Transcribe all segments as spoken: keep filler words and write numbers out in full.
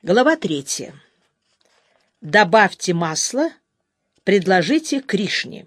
Глава третья. Добавьте масло, предложите Кришне.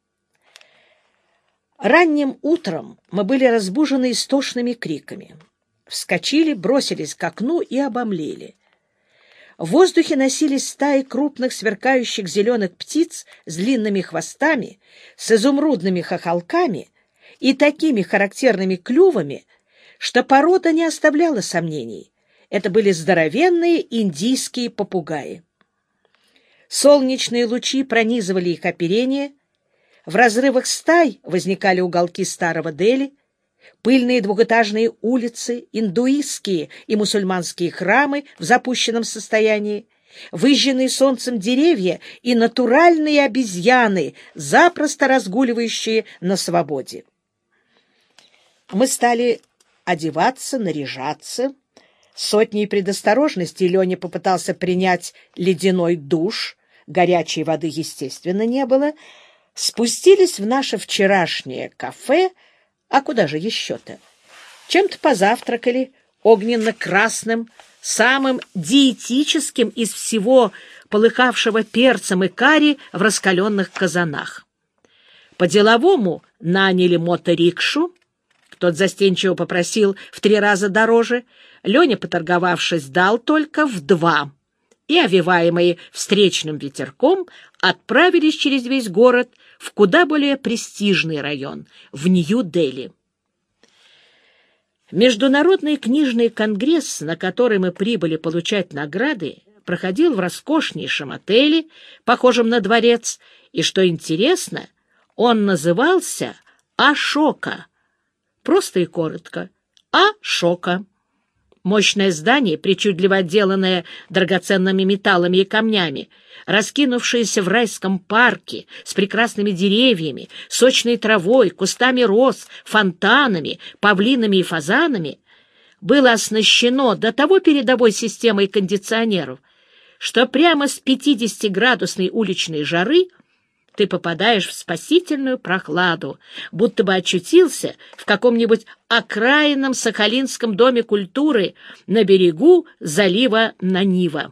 Ранним утром мы были разбужены истошными криками. Вскочили, бросились к окну и обомлели. В воздухе носились стаи крупных сверкающих зеленых птиц с длинными хвостами, с изумрудными хохолками и такими характерными клювами, что порода не оставляла сомнений. Это были здоровенные индийские попугаи. Солнечные лучи пронизывали их оперение, в разрывах стай возникали уголки старого Дели, пыльные двухэтажные улицы, индуистские и мусульманские храмы в запущенном состоянии, выжженные солнцем деревья и натуральные обезьяны, запросто разгуливающие на свободе. Мы стали одеваться, наряжаться. Сотней предосторожностей Леня попытался принять ледяной душ, горячей воды, естественно, не было. Спустились в наше вчерашнее кафе, а куда же еще-то? Чем-то позавтракали, огненно-красным, самым диетическим из всего полыхавшего перцем и карри в раскаленных казанах. По-деловому наняли моторикшу, тот застенчиво попросил в три раза дороже, Леня, поторговавшись, дал только в два, и, овиваемые встречным ветерком, отправились через весь город в куда более престижный район, в Нью-Дели. Международный книжный конгресс, на который мы прибыли получать награды, проходил в роскошнейшем отеле, похожем на дворец, и, что интересно, он назывался «Ашока». Просто и коротко. «Ашока». Мощное здание, причудливо отделанное драгоценными металлами и камнями, раскинувшееся в райском парке с прекрасными деревьями, сочной травой, кустами роз, фонтанами, павлинами и фазанами, было оснащено до того передовой системой кондиционеров, что прямо с пятидесятиградусной уличной жары ты попадаешь в спасительную прохладу, будто бы очутился в каком-нибудь окраинном сахалинском доме культуры на берегу залива Нанива.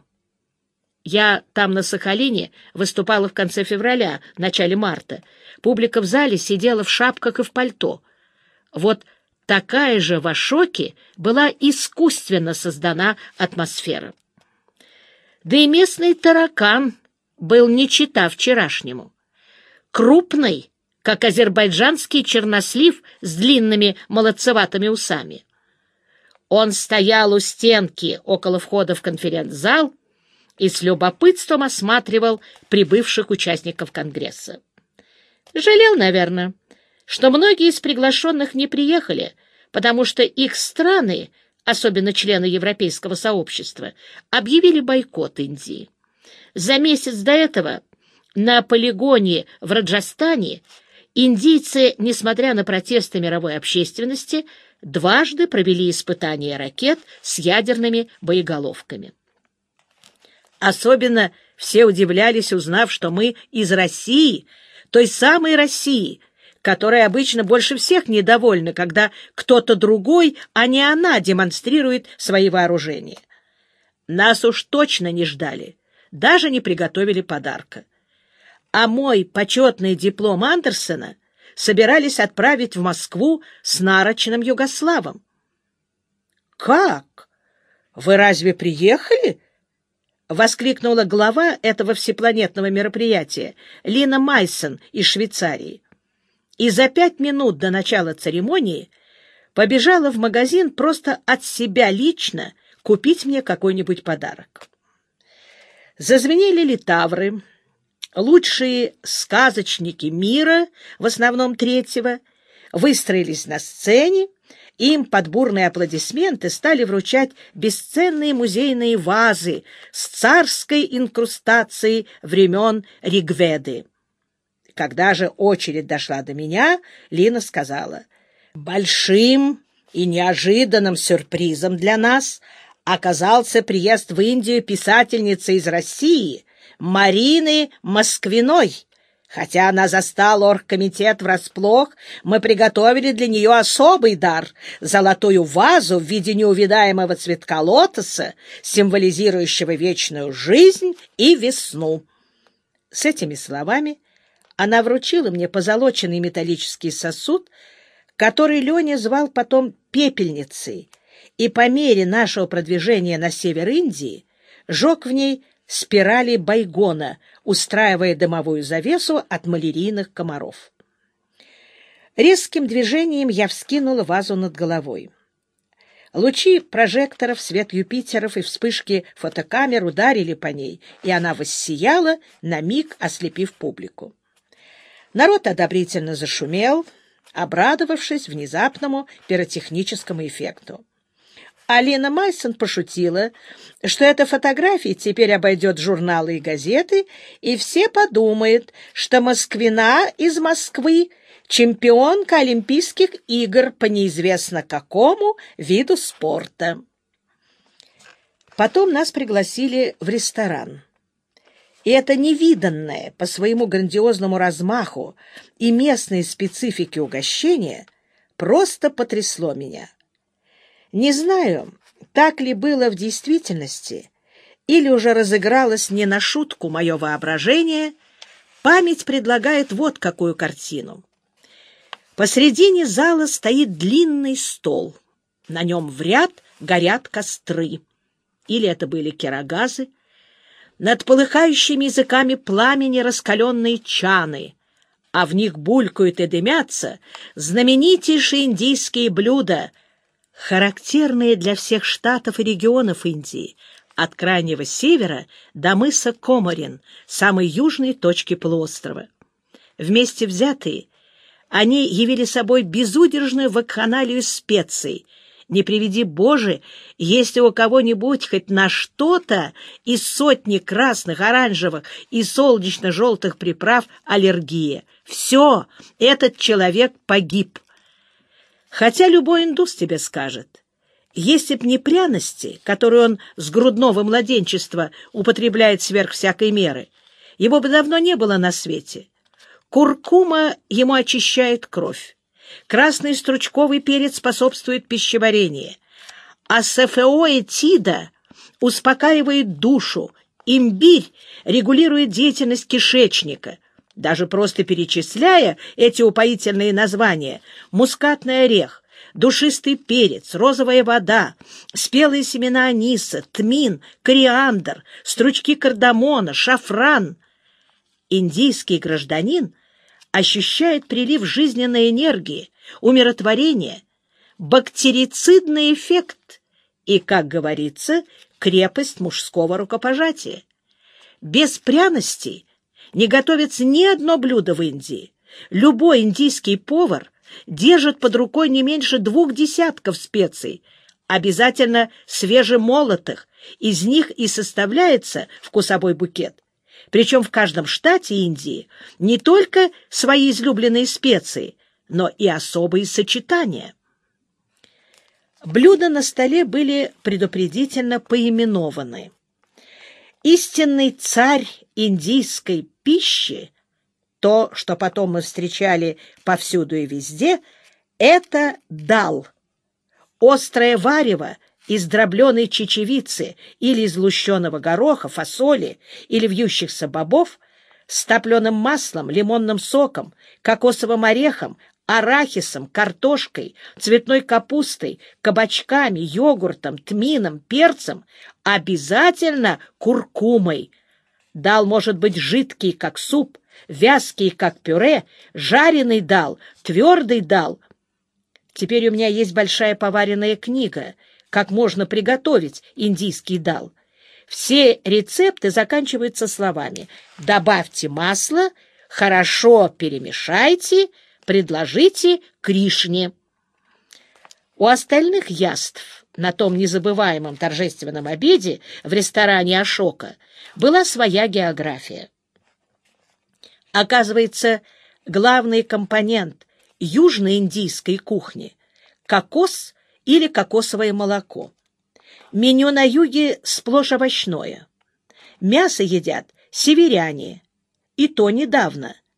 Я там на Сахалине выступала в конце февраля, начале марта. Публика в зале сидела в шапках и в пальто. Вот такая же в Ашоке была искусственно создана атмосфера. Да и местный таракан был не чета вчерашнему. Крупный, как азербайджанский чернослив с длинными молодцеватыми усами. Он стоял у стенки около входа в конференц-зал и с любопытством осматривал прибывших участников Конгресса. Жалел, наверное, что многие из приглашенных не приехали, потому что их страны, особенно члены Европейского сообщества, объявили бойкот Индии. За месяц до этого на полигоне в Раджастане индийцы, несмотря на протесты мировой общественности, дважды провели испытания ракет с ядерными боеголовками. Особенно все удивлялись, узнав, что мы из России, той самой России, которая обычно больше всех недовольна, когда кто-то другой, а не она, демонстрирует свои вооружения. Нас уж точно не ждали, даже не приготовили подарка. А мой почетный диплом Андерсена собирались отправить в Москву с нарочным Югославом. — Как? Вы разве приехали? — воскликнула глава этого всепланетного мероприятия Лина Майсон из Швейцарии. И за пять минут до начала церемонии побежала в магазин просто от себя лично купить мне какой-нибудь подарок. Зазвенели литавры. Лучшие сказочники мира, в основном третьего, выстроились на сцене, им под бурные аплодисменты стали вручать бесценные музейные вазы с царской инкрустацией времен Ригведы. Когда же очередь дошла до меня, Лина сказала: «Большим и неожиданным сюрпризом для нас оказался приезд в Индию писательницы из России Марины Москвиной, Хотя она застала оргкомитет врасплох, мы приготовили для нее особый дар — золотую вазу в виде неувидаемого цветка лотоса, символизирующего вечную жизнь и весну. С этими словами она вручила мне позолоченный металлический сосуд, который Леня звал потом пепельницей, и по мере нашего продвижения на север Индии жег в ней спирали байгона, устраивая дымовую завесу от малярийных комаров. Резким движением я вскинула вазу над головой. Лучи прожекторов, свет Юпитеров и вспышки фотокамер ударили по ней, и она воссияла, на миг ослепив публику. Народ одобрительно зашумел, обрадовавшись внезапному пиротехническому эффекту. Алина Майсон пошутила, что эта фотография теперь обойдет журналы и газеты, и все подумают, что москвина из Москвы — чемпионка Олимпийских игр по неизвестно какому виду спорта. Потом нас пригласили в ресторан. И это невиданное по своему грандиозному размаху и местной специфике угощения просто потрясло меня. Не знаю, так ли было в действительности, или уже разыгралось не на шутку мое воображение, память предлагает вот какую картину. Посредине зала стоит длинный стол. На нем в ряд горят костры. Или это были кирогазы. Над полыхающими языками пламени раскаленные чаны, а в них булькают и дымятся знаменитейшие индийские блюда, характерные для всех штатов и регионов Индии, от крайнего севера до мыса Коморин, самой южной точки полуострова. Вместе взятые, они явили собой безудержную вакханалию специй. Не приведи Боже, если у кого-нибудь хоть на что-то из сотни красных, оранжевых и солнечно-желтых приправ аллергия. Все, этот человек погиб. Хотя любой индус тебе скажет, если б не пряности, которые он с грудного младенчества употребляет сверх всякой меры, его бы давно не было на свете. Куркума ему очищает кровь. Красный стручковый перец способствует пищеварению, а сафеоэтида успокаивает душу, имбирь регулирует деятельность кишечника. Даже просто перечисляя эти упоительные названия: мускатный орех, душистый перец, розовая вода, спелые семена аниса, тмин, кориандр, стручки кардамона, шафран. Индийский гражданин ощущает прилив жизненной энергии, умиротворения, бактерицидный эффект и, как говорится, крепость мужского рукопожатия. Без пряностей не готовится ни одно блюдо в Индии. Любой индийский повар держит под рукой не меньше двух десятков специй, обязательно свежемолотых, из них и составляется вкусовой букет. Причем в каждом штате Индии не только свои излюбленные специи, но и особые сочетания. Блюда на столе были предупредительно поименованы. Истинный царь индийской пищи, то, что потом мы встречали повсюду и везде, это дал. Острое варево из дробленой чечевицы или из лущеного гороха, фасоли или вьющихся бобов с топленым маслом, лимонным соком, кокосовым орехом, арахисом, картошкой, цветной капустой, кабачками, йогуртом, тмином, перцем, обязательно куркумой. Дал может быть жидкий, как суп, вязкий, как пюре, жареный дал, твердый дал. Теперь у меня есть большая поваренная книга «Как можно приготовить индийский дал». Все рецепты заканчиваются словами: добавьте масло, хорошо перемешайте, предложите Кришне. У остальных яств на том незабываемом торжественном обеде в ресторане Ашока была своя география. Оказывается, главный компонент южноиндийской кухни — кокос или кокосовое молоко. Меню на юге сплошь овощное. Мясо едят северяне, и то недавно.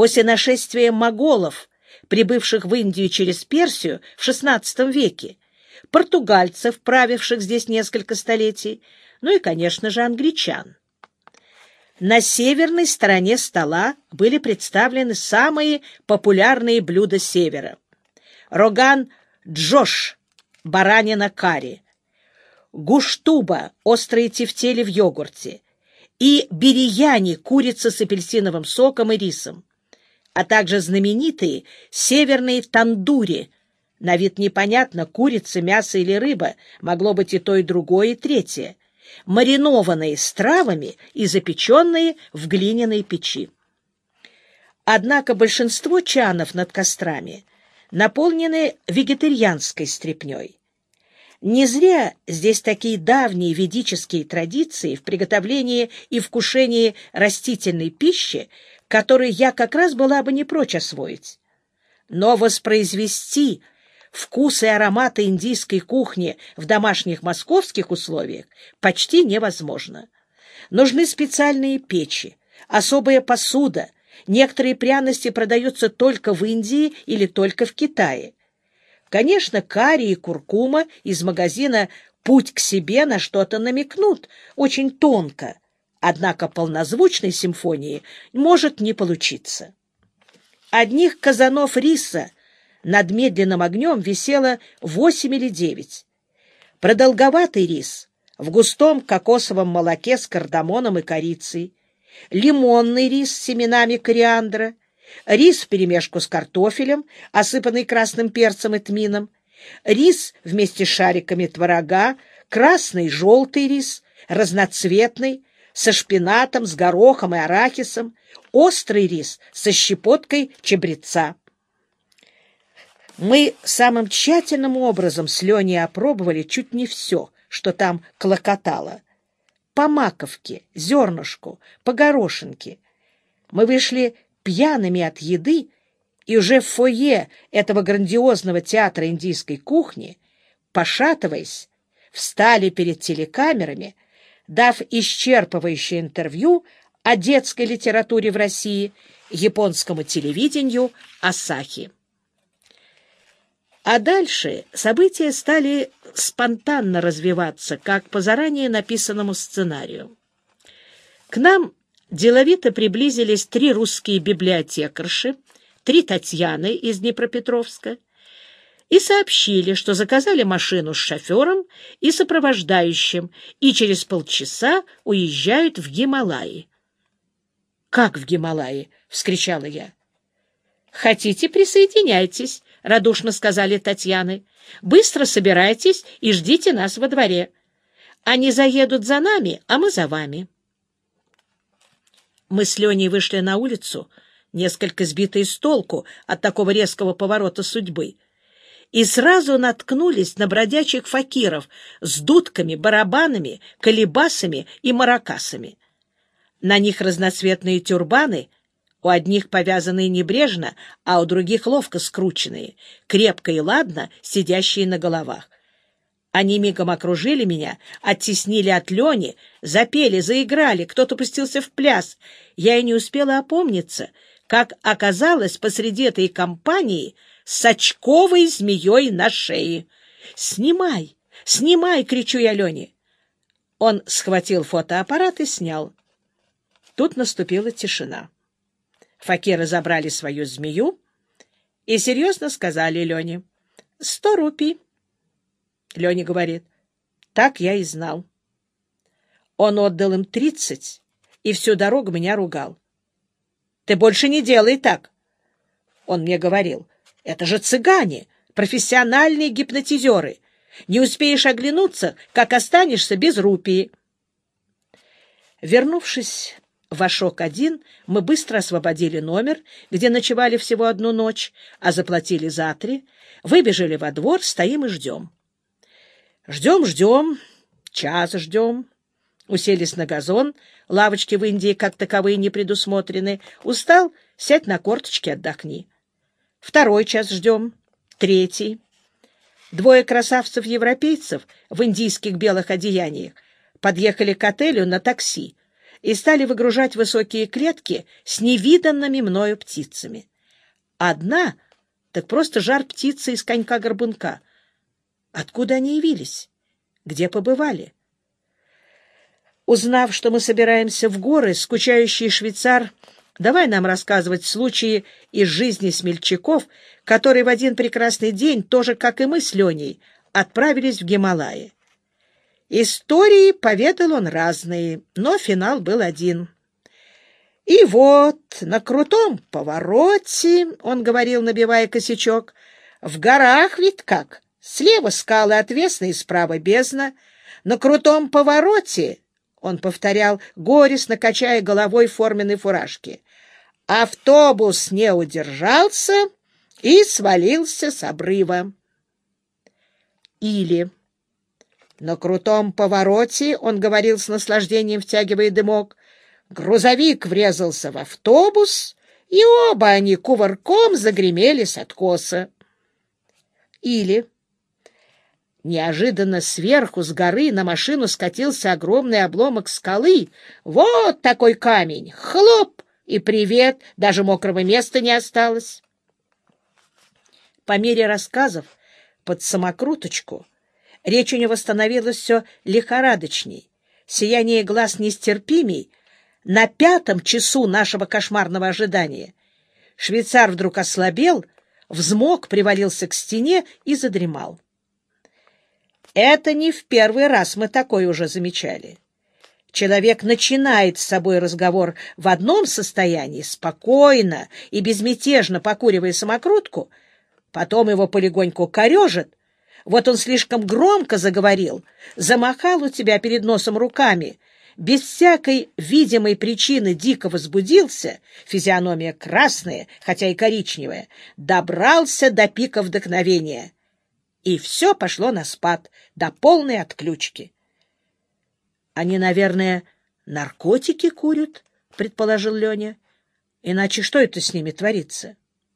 после нашествия моголов, прибывших в Индию через Персию в шестнадцатом веке, португальцев, правивших здесь несколько столетий, ну и, конечно же, англичан. На северной стороне стола были представлены самые популярные блюда севера. Роган Джош, баранина карри, гуштуба, острые тефтели в йогурте, и бирияни, курица с апельсиновым соком и рисом, а также знаменитые северные тандури. На вид непонятно, курица, мясо или рыба, могло быть и то, и другое, и третье, маринованные с травами и запеченные в глиняной печи. Однако большинство чанов над кострами наполнены вегетарианской стряпнёй. Не зря здесь такие давние ведические традиции в приготовлении и вкушении растительной пищи, которые я как раз была бы не прочь освоить. Но воспроизвести вкус и ароматы индийской кухни в домашних московских условиях почти невозможно. Нужны специальные печи, особая посуда. Некоторые пряности продаются только в Индии или только в Китае. Конечно, карри и куркума из магазина «Путь к себе» на что-то намекнут, очень тонко, однако полнозвучной симфонии может не получиться. Одних казанов риса над медленным огнем висело восемь или девять. Продолговатый рис в густом кокосовом молоке с кардамоном и корицей, лимонный рис с семенами кориандра, рис вперемешку с картофелем, осыпанный красным перцем и тмином, рис вместе с шариками творога, красный и желтый рис, разноцветный, со шпинатом, с горохом и арахисом, острый рис со щепоткой чабреца. Мы самым тщательным образом с Леней опробовали чуть не все, что там клокотало. По маковке, зернышку, по горошинке. Мы вышли пьяными от еды, и уже в фойе этого грандиозного театра индийской кухни, пошатываясь, встали перед телекамерами, дав исчерпывающее интервью о детской литературе в России японскому телевидению Асахи. А дальше события стали спонтанно развиваться, как по заранее написанному сценарию. К нам деловито приблизились три русские библиотекарши, три Татьяны из Днепропетровска, и сообщили, что заказали машину с шофером и сопровождающим, и через полчаса уезжают в Гималаи. — Как в Гималаи? — вскричала я. — Хотите, присоединяйтесь, — радушно сказали Татьяны. — Быстро собирайтесь и ждите нас во дворе. Они заедут за нами, а мы за вами. Мы с Леней вышли на улицу, несколько сбитые с толку от такого резкого поворота судьбы, и сразу наткнулись на бродячих факиров с дудками, барабанами, колебасами и маракасами. На них разноцветные тюрбаны, у одних повязанные небрежно, а у других ловко скрученные, крепко и ладно сидящие на головах. Они мигом окружили меня, оттеснили от Лени, запели, заиграли, кто-то пустился в пляс. Я и не успела опомниться, как оказалась посреди этой компании с очковой змеей на шее. «Снимай! Снимай!» — кричу я Лене. Он схватил фотоаппарат и снял. Тут наступила тишина. Факиры забрали свою змею и серьезно сказали Лене: «Сто рупий». Леня говорит: «Так я и знал». Он отдал им тридцать и всю дорогу меня ругал. «Ты больше не делай так». Он мне говорил: «Это же цыгане, профессиональные гипнотизеры. Не успеешь оглянуться, как останешься без рупии». Вернувшись в Ашок-один, мы быстро освободили номер, где ночевали всего одну ночь, а заплатили за три, выбежали во двор, стоим и ждем. Ждем, ждем, час ждем. Уселись на газон, лавочки в Индии как таковые не предусмотрены. Устал — сядь на корточки, отдохни. Второй час ждем, третий. Двое красавцев-европейцев в индийских белых одеяниях подъехали к отелю на такси. и стали выгружать высокие клетки с невиданными мною птицами. Одна — так просто жар-птица из конька-горбунка. Откуда они явились? Где побывали? Узнав, что мы собираемся в горы, скучающий швейцар давай нам рассказывать случаи из жизни смельчаков, которые в один прекрасный день, тоже как и мы с Леней, отправились в Гималаи. Истории поведал он разные, но финал был один. И вот на крутом повороте, он говорил, набивая косячок, в горах ведь как, слева скалы отвесные, справа бездна, на крутом повороте, он повторял, горестно качая головой в форменной фуражке, автобус не удержался и свалился с обрыва. Или на крутом повороте, он говорил с наслаждением, втягивая дымок, грузовик врезался в автобус, и оба они кувырком загремели с откоса. Или неожиданно сверху с горы на машину скатился огромный обломок скалы. Вот такой камень! Хлоп! И привет! Даже мокрого места не осталось. По мере рассказов под самокруточку речь у него становилась все лихорадочней, сияние глаз нестерпимей. На пятом часу нашего кошмарного ожидания швейцар вдруг ослабел, взмок, привалился к стене и задремал. Это не в первый раз мы такое уже замечали. Человек начинает с собой разговор в одном состоянии, спокойно и безмятежно покуривая самокрутку, потом его полегоньку корежит. Вот он слишком громко заговорил, замахал у тебя перед носом руками, без всякой видимой причины дико возбудился, физиономия красная, хотя и коричневая, добрался до пика вдохновения. И все пошло на спад, до полной отключки. — Они, наверное, наркотики курят, — предположил Леня. — Иначе что это с ними творится?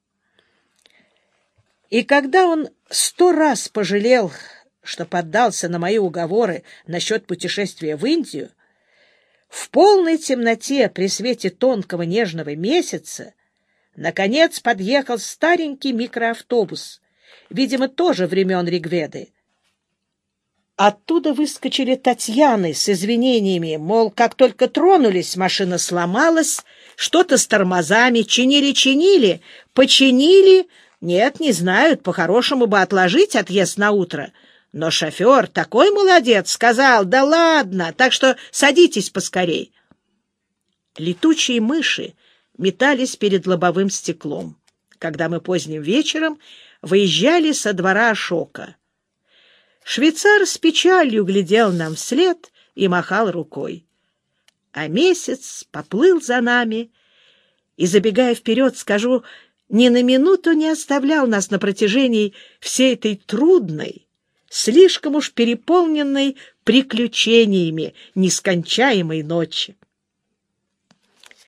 И когда он сто раз пожалел, что поддался на мои уговоры насчет путешествия в Индию, в полной темноте при свете тонкого нежного месяца наконец подъехал старенький микроавтобус, видимо, тоже времен Ригведы. Оттуда выскочили Татьяны с извинениями, мол, как только тронулись, машина сломалась, что-то с тормозами, чинили-чинили, починили. Нет, не знают, по-хорошему бы отложить отъезд на утро. Но шофер такой молодец, сказал, да ладно, так что садитесь поскорей. Летучие мыши метались перед лобовым стеклом, когда мы поздним вечером выезжали со двора Ашока. Швейцар с печалью глядел нам вслед и махал рукой. А месяц поплыл за нами, и, забегая вперед, скажу, ни на минуту не оставлял нас на протяжении всей этой трудной, слишком уж переполненной приключениями нескончаемой ночи.